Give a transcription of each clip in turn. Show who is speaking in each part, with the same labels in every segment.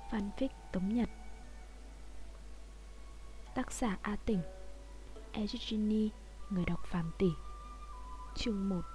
Speaker 1: Fanfic Tống Nhật. Tác giả A Tỉnh, Egini, người đọc Phạm Tỷ. Chương 1.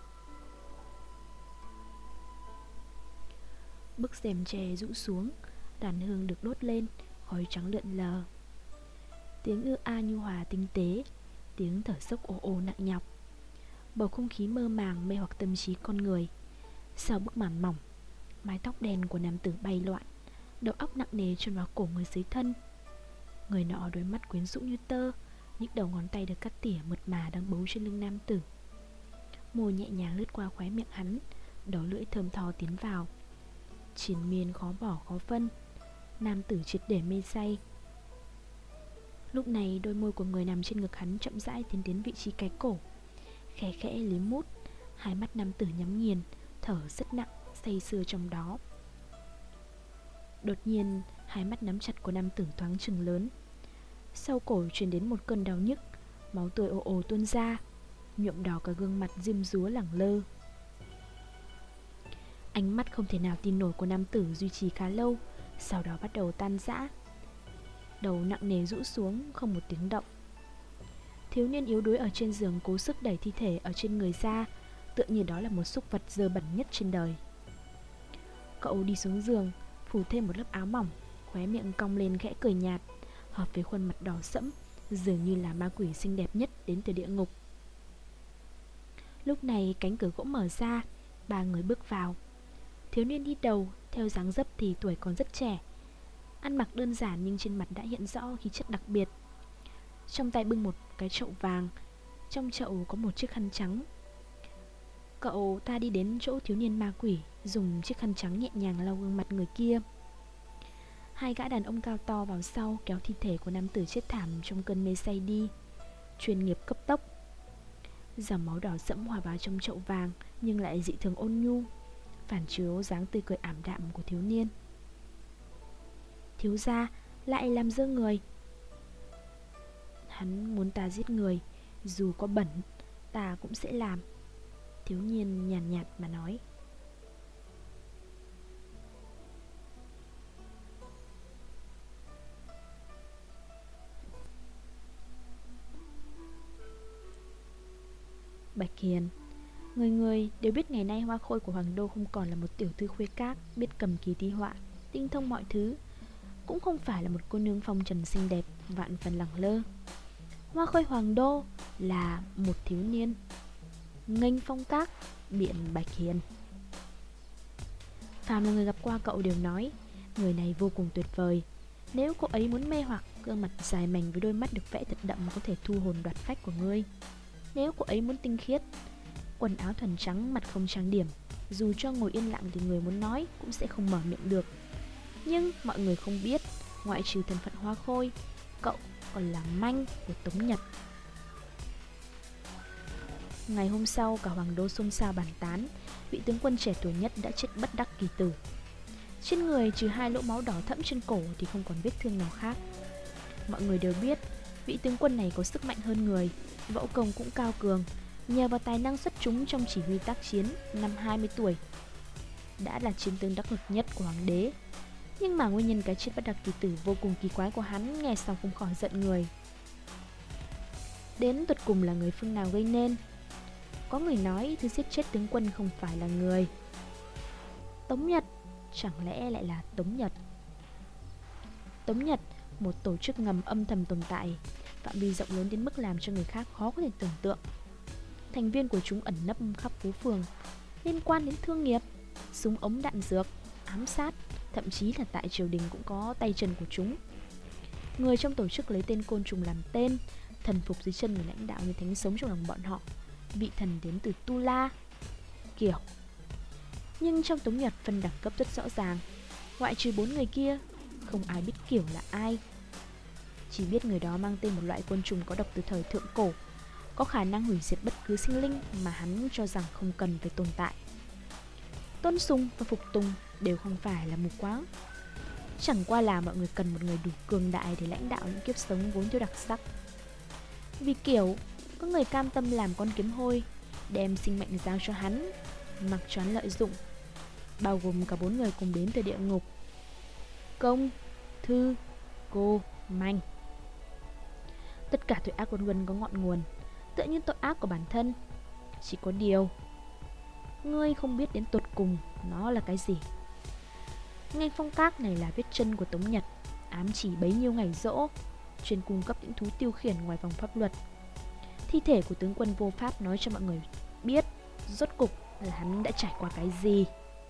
Speaker 1: Bức rèm tre rũ xuống, đàn hương được đốt lên, khói trắng lượn lờ. Tiếng ư a nhu hòa tinh tế, tiếng thở dốc ồ ồ nặng nhọc. Bầu không khí mơ màng mê hoặc tâm trí con người. Sau bức màn mỏng, mái tóc đen của nam tử bay loạn, đầu óc nặng nề chôn vào cổ người dưới thân. Người nọ đôi mắt quyến rũ như tơ, những đầu ngón tay được cắt tỉa mượt mà đang bấu trên lưng nam tử. Môi nhẹ nhàng lướt qua khóe miệng hắn, đầu lưỡi thơm tho tiến vào. Triền miên khó bỏ khó phân, nam tử triệt để mê say. Lúc này đôi môi của người nằm trên ngực hắn chậm rãi tiến đến vị trí cái cổ, khẽ khẽ liếm mút. Hai mắt nam tử nhắm nghiền, thở rất nặng, say sưa trong đó. Đột nhiên, hai mắt nắm chặt của nam tử thoáng chừng lớn. Sau cổ truyền đến một cơn đau nhức, máu tươi ồ ồ tuôn ra, nhuộm đỏ cả gương mặt diêm dúa lẳng lơ. Ánh mắt không thể nào tin nổi của nam tử duy trì khá lâu, sau đó bắt đầu tan rã. Đầu nặng nề rũ xuống, không một tiếng động. Thiếu niên yếu đuối ở trên giường cố sức đẩy thi thể ở trên người ra, tựa như đó là một súc vật dơ bẩn nhất trên đời. Cậu đi xuống giường, phủ thêm một lớp áo mỏng, khóe miệng cong lên khẽ cười nhạt, hợp với khuôn mặt đỏ sẫm, dường như là ma quỷ xinh đẹp nhất đến từ địa ngục. Lúc này cánh cửa gỗ mở ra, ba người bước vào. Thiếu niên đi đầu, theo dáng dấp thì tuổi còn rất trẻ, ăn mặc đơn giản nhưng trên mặt đã hiện rõ khí chất đặc biệt. Trong tay bưng một cái chậu vàng, trong chậu có một chiếc khăn trắng. Cậu ta đi đến chỗ thiếu niên ma quỷ, dùng chiếc khăn trắng nhẹ nhàng lau gương mặt người kia. Hai gã đàn ông cao to vào sau kéo thi thể của nam tử chết thảm trong cơn mê say đi. Chuyên nghiệp cấp tốc. Dòng máu đỏ sẫm hòa vào trong chậu vàng nhưng lại dị thường ôn nhu, phản chiếu dáng tươi cười ảm đạm của thiếu niên. Thiếu gia lại làm dơ người. Hắn muốn ta giết người, dù có bẩn, ta cũng sẽ làm. Thiếu niên nhàn nhạt mà nói. Bạch Hiền, người người đều biết ngày nay Hoa Khôi của Hoàng Đô không còn là một tiểu thư khuê các biết cầm kỳ thi họa, tinh thông mọi thứ, cũng không phải là một cô nương phong trần xinh đẹp vạn phần lẳng lơ. Hoa Khôi Hoàng Đô là một thiếu niên nghênh phong các, biện Bạch Hiền. Phàm là người gặp qua cậu đều nói người này vô cùng tuyệt vời. Nếu cô ấy muốn mê hoặc, gương mặt dài mảnh với đôi mắt được vẽ thật đậm có thể thu hồn đoạt phách của ngươi. Nếu cô ấy muốn tinh khiết, quần áo thuần trắng, mặt không trang điểm, dù cho ngồi yên lặng thì người muốn nói cũng sẽ không mở miệng được. Nhưng mọi người không biết, ngoại trừ thân phận Hoa Khôi, cậu còn là manh của Tống Nhật. Ngày hôm sau, cả Hoàng Đô xôn xao bàn tán, vị tướng quân trẻ tuổi nhất đã chết bất đắc kỳ tử. Trên người trừ hai lỗ máu đỏ thẫm trên cổ thì không còn vết thương nào khác. Mọi người đều biết, vị tướng quân này có sức mạnh hơn người, võ công cũng cao cường, nhờ vào tài năng xuất chúng trong chỉ huy tác chiến. Năm 20 tuổi đã là chiến tướng đắc lực nhất của hoàng đế. Nhưng mà nguyên nhân cái chết bất đắc kỳ tử vô cùng kỳ quái của hắn nghe xong không khỏi giận người. Đến tột cùng là người phương nào gây nên? Có người nói thứ giết chết tướng quân không phải là người. Tống Nhật, chẳng lẽ lại là Tống Nhật? Tống Nhật, một tổ chức ngầm âm thầm tồn tại, phạm vi rộng lớn đến mức làm cho người khác khó có thể tưởng tượng. Thành viên của chúng ẩn nấp khắp phố phường, liên quan đến thương nghiệp, súng ống đạn dược, ám sát, thậm chí là tại triều đình cũng có tay chân của chúng. Người trong tổ chức lấy tên côn trùng làm tên, thần phục dưới chân người lãnh đạo như thánh sống trong lòng bọn họ. Vị thần đến từ Tu La, kiểu. Nhưng trong Tống Nhật phân đẳng cấp rất rõ ràng, ngoại trừ 4 người kia, không ai biết kiểu là ai. Chỉ biết người đó mang tên một loại côn trùng có độc từ thời thượng cổ, có khả năng hủy diệt bất cứ sinh linh mà hắn cho rằng không cần phải tồn tại. Tôn sùng và phục tùng đều không phải là mù quáng. Chẳng qua là mọi người cần một người đủ cường đại để lãnh đạo những kiếp sống vốn thiếu đặc sắc. Vì kiểu, có người cam tâm làm con kiếm hôi, đem sinh mệnh giao cho hắn, mặc cho hắn lợi dụng, bao gồm cả 4 người cùng đến từ địa ngục. Công, thư, cô, manh. Tất cả tội ác của Luân có ngọn nguồn, tựa như tội ác của bản thân. Chỉ có điều, ngươi không biết đến tột cùng nó là cái gì. Ngay phong các này là vết chân của Tống Nhật, ám chỉ bấy nhiêu ngày giỗ, chuyên cung cấp những thú tiêu khiển ngoài vòng pháp luật. Thi thể của tướng quân vô pháp nói cho mọi người biết rốt cục là hắn đã trải qua cái gì.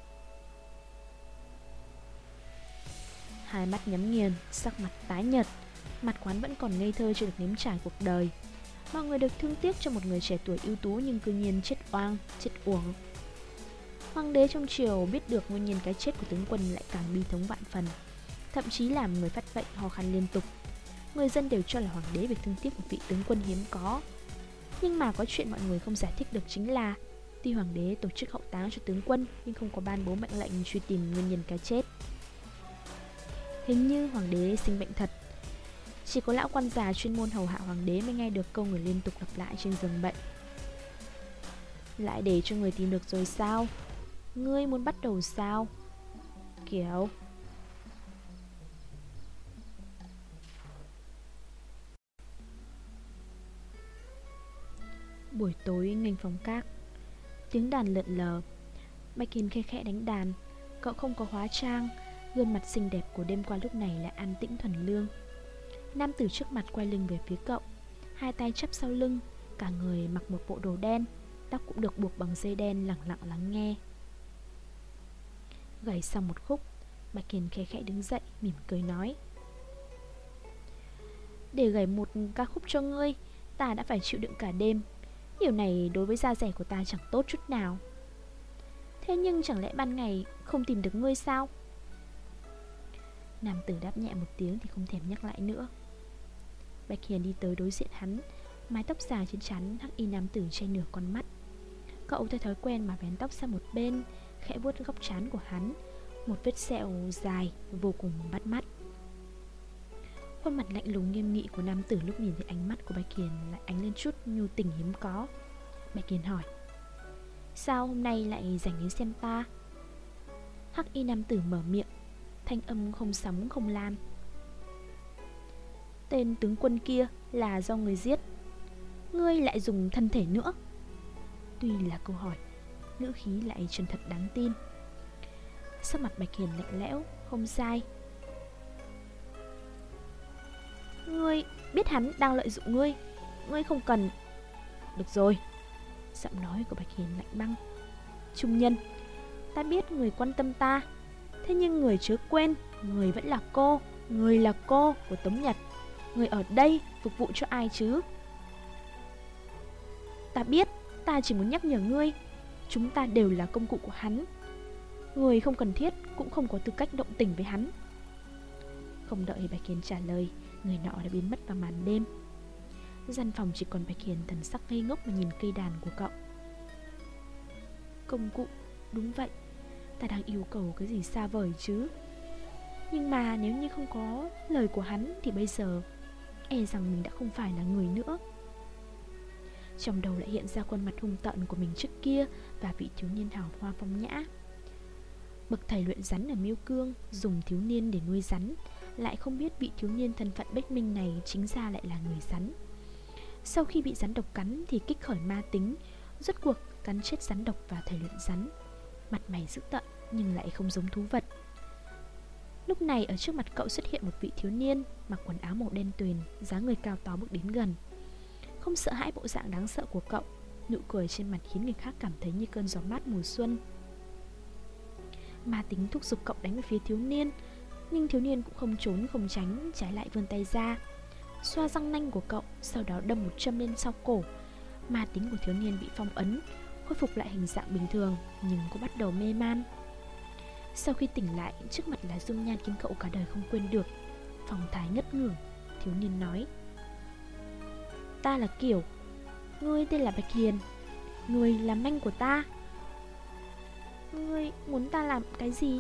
Speaker 1: Hai mắt nhắm nghiền, sắc mặt tái nhợt, mặt quán vẫn còn ngây thơ chưa được nếm trải cuộc đời. Mọi người được thương tiếc cho một người trẻ tuổi ưu tú nhưng cư nhiên chết oang, chết uổng. Hoàng đế trong triều biết được nguyên nhân cái chết của tướng quân lại càng bi thống vạn phần, thậm chí làm người phát bệnh ho khan liên tục. Người dân đều cho là hoàng đế việc thương tiếc một vị tướng quân hiếm có. Nhưng mà có chuyện mọi người không giải thích được chính là tuy hoàng đế tổ chức hậu táng cho tướng quân nhưng không có ban bố mệnh lệnh truy tìm nguyên nhân cái chết. Hình như hoàng đế sinh bệnh thật. Chỉ có lão quan già chuyên môn hầu hạ hoàng đế mới nghe được câu người liên tục lặp lại trên giường bệnh. Lại để cho người tìm được rồi sao? Ngươi muốn bắt đầu sao? Kiểu... Buổi tối nghênh phòng các, tiếng đàn lượn lờ. Bạch Hiền khe khẽ đánh đàn. Cậu không có hóa trang, gương mặt xinh đẹp của đêm qua lúc này là an tĩnh thuần lương. Nam tử trước mặt quay lưng về phía cậu, hai tay chắp sau lưng, cả người mặc một bộ đồ đen, tóc cũng được buộc bằng dây đen, lặng lặng lắng nghe. Gảy xong một khúc, Bạch Hiền khe khẽ đứng dậy, mỉm cười nói: để gảy một ca khúc cho ngươi, ta đã phải chịu đựng cả đêm. Điều này đối với da dẻ của ta chẳng tốt chút nào. Thế nhưng chẳng lẽ ban ngày không tìm được ngươi sao? Nam tử đáp nhẹ một tiếng thì không thèm nhắc lại nữa. Bạch Hiền đi tới đối diện hắn, mái tóc dài trên trán hắc y nam tử che nửa con mắt. Cậu theo thói quen mà vén tóc sang một bên, khẽ vuốt góc trán của hắn, một vết sẹo dài vô cùng bắt mắt. Khuôn mặt lạnh lùng nghiêm nghị của nam tử lúc nhìn thấy ánh mắt của Bạch Hiền lại ánh lên chút nhu tình hiếm có. Bạch Hiền hỏi: sao hôm nay lại dành đến xem ta? Hắc y nam tử mở miệng, thanh âm không sóng không lan: tên tướng quân kia là do người giết, ngươi lại dùng thân thể nữa. Tuy là câu hỏi, ngữ khí lại chân thật đáng tin. Sắc mặt Bạch Hiền lạnh lẽo: không sai. Ngươi biết hắn đang lợi dụng ngươi, ngươi không cần. Được rồi. Giọng nói của Bạch Hiền lạnh băng: trung nhân, ta biết người quan tâm ta, thế nhưng người chớ quên, người vẫn là cô, người là cô của Tống Nhật. Người ở đây phục vụ cho ai chứ? Ta biết, ta chỉ muốn nhắc nhở ngươi, chúng ta đều là công cụ của hắn. Người không cần thiết cũng không có tư cách động tình với hắn. Không đợi Bạch Hiền trả lời, người nọ đã biến mất vào màn đêm. Gian phòng chỉ còn Bạch Hiền thần sắc ngây ngốc mà nhìn cây đàn của cậu. Công cụ, đúng vậy, ta đang yêu cầu cái gì xa vời chứ. Nhưng mà nếu như không có lời của hắn thì bây giờ e rằng mình đã không phải là người nữa. Trong đầu lại hiện ra khuôn mặt hung tợn của mình trước kia và vị thiếu niên hào hoa phong nhã. Bậc thầy luyện rắn ở Miêu Cương dùng thiếu niên để nuôi rắn, lại không biết vị thiếu niên thân phận bếch minh này chính ra lại là người rắn. Sau khi bị rắn độc cắn thì kích khởi ma tính, rốt cuộc cắn chết rắn độc và thầy luyện rắn. Mặt mày dữ tợn nhưng lại không giống thú vật. Lúc này ở trước mặt cậu xuất hiện một vị thiếu niên mặc quần áo màu đen tuyền, dáng người cao to bước đến gần. Không sợ hãi bộ dạng đáng sợ của cậu, nụ cười trên mặt khiến người khác cảm thấy như cơn gió mát mùa xuân. Ma tính thúc giục cậu đánh về phía thiếu niên, nhưng thiếu niên cũng không trốn không tránh, trái lại vươn tay ra, xoa răng nanh của cậu, sau đó đâm một châm lên sau cổ. Ma tính của thiếu niên bị phong ấn, khôi phục lại hình dạng bình thường nhưng cũng bắt đầu mê man. Sau khi tỉnh lại, trước mặt là dung nhan khiến cậu cả đời không quên được. Phong thái ngất ngưởng, thiếu niên nói: ta là Kiều, ngươi tên là Bạch Hiền, ngươi là manh của ta. Ngươi muốn ta làm cái gì?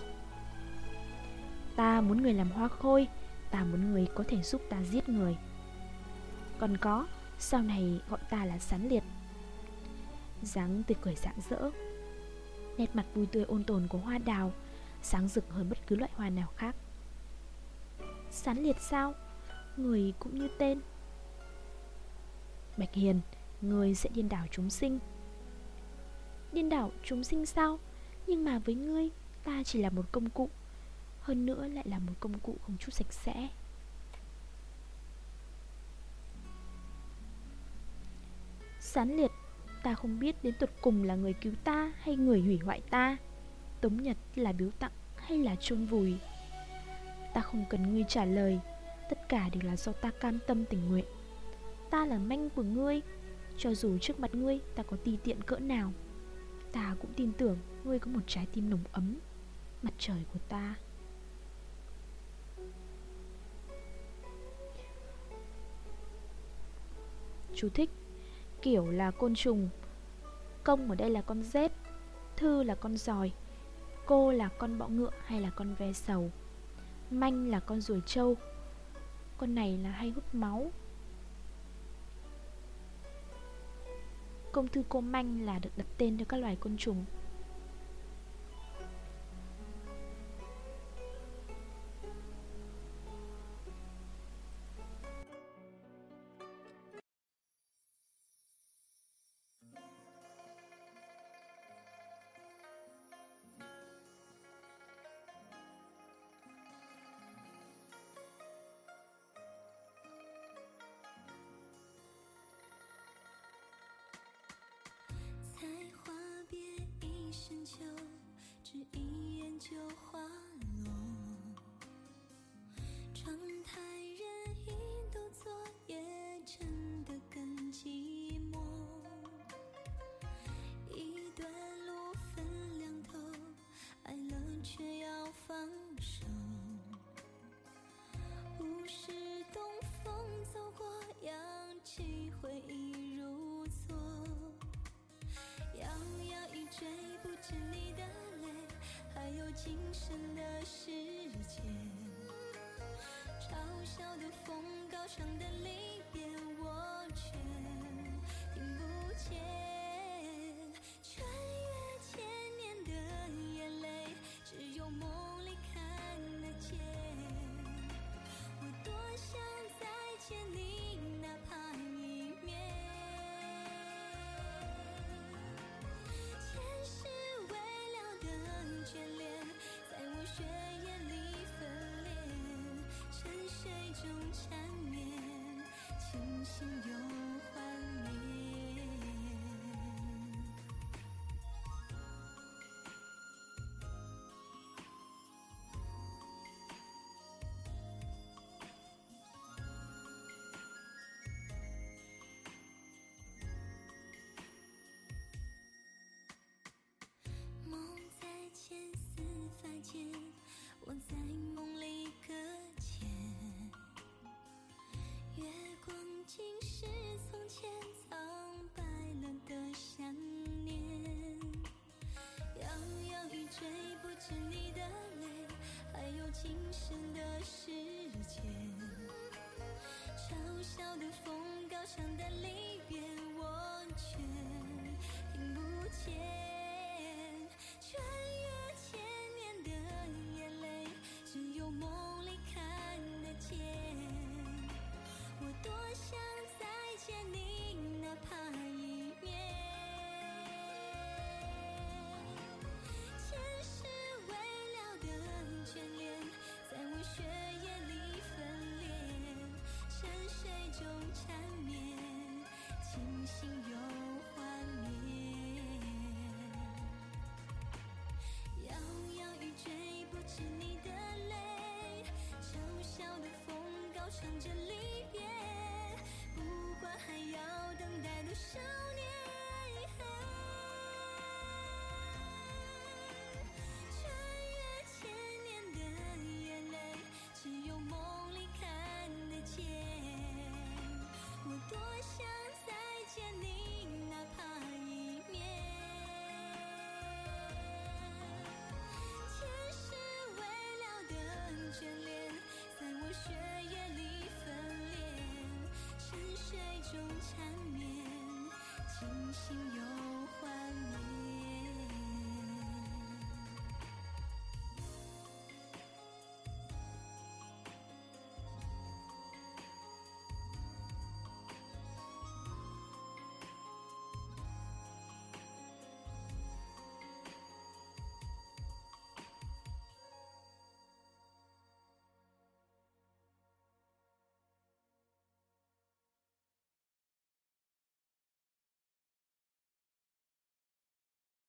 Speaker 1: Ta muốn người làm hoa khôi, ta muốn người có thể giúp ta giết người. Còn có, sau này gọi ta là Sán Liệt. Dáng tươi cười rạng rỡ, nét mặt vui tươi ôn tồn của hoa đào, sáng rực hơn bất cứ loại hoa nào khác. Sán liệt sao? Người cũng như tên. Bạch Hiền, người sẽ điên đảo chúng sinh. Điên đảo chúng sinh sao? Nhưng mà với ngươi, ta chỉ là một công cụ. Hơn nữa lại là một công cụ không chút sạch sẽ. Sán liệt, ta không biết đến tột cùng là người cứu ta hay người hủy hoại ta. Tống Nhật là biếu tặng hay là chôn vùi? Ta không cần ngươi trả lời. Tất cả đều là do ta cam tâm tình nguyện. Ta là manh của ngươi. Cho dù trước mặt ngươi ta có ti tiện cỡ nào, ta cũng tin tưởng ngươi có một trái tim nồng ấm, mặt trời của ta. Chú thích: kiểu là côn trùng. Công ở đây là con rết, thư là con giòi, cô là con bọ ngựa hay là con ve sầu, manh là con ruồi trâu. Con này là hay hút máu. Công thư cô manh là được đặt tên cho các loài côn trùng.
Speaker 2: 今生的世界，嘲笑的风，高唱的离别，我却听不见。穿越千年的眼泪，只有梦里看得见。我多想再见你，哪怕一面。前世未了的眷恋，在我血液里分裂，沉睡中缠绵，清醒又幻灭。梦在千丝发间，我在梦里搁浅。月光竟是从前苍白了的想念。摇摇欲坠，不止你的泪，还有今生的时间。嘲笑的风，高唱的离别，我却听不见。穿越千年的眼泪，只有梦里看得见。我多想再见你，哪怕一面。前世未了的眷恋，在我血液里分裂，沉睡中缠绵，清醒又幻灭。摇摇欲坠，不止你的泪，嘲笑的风，高唱着离别，不管还要等待多少年。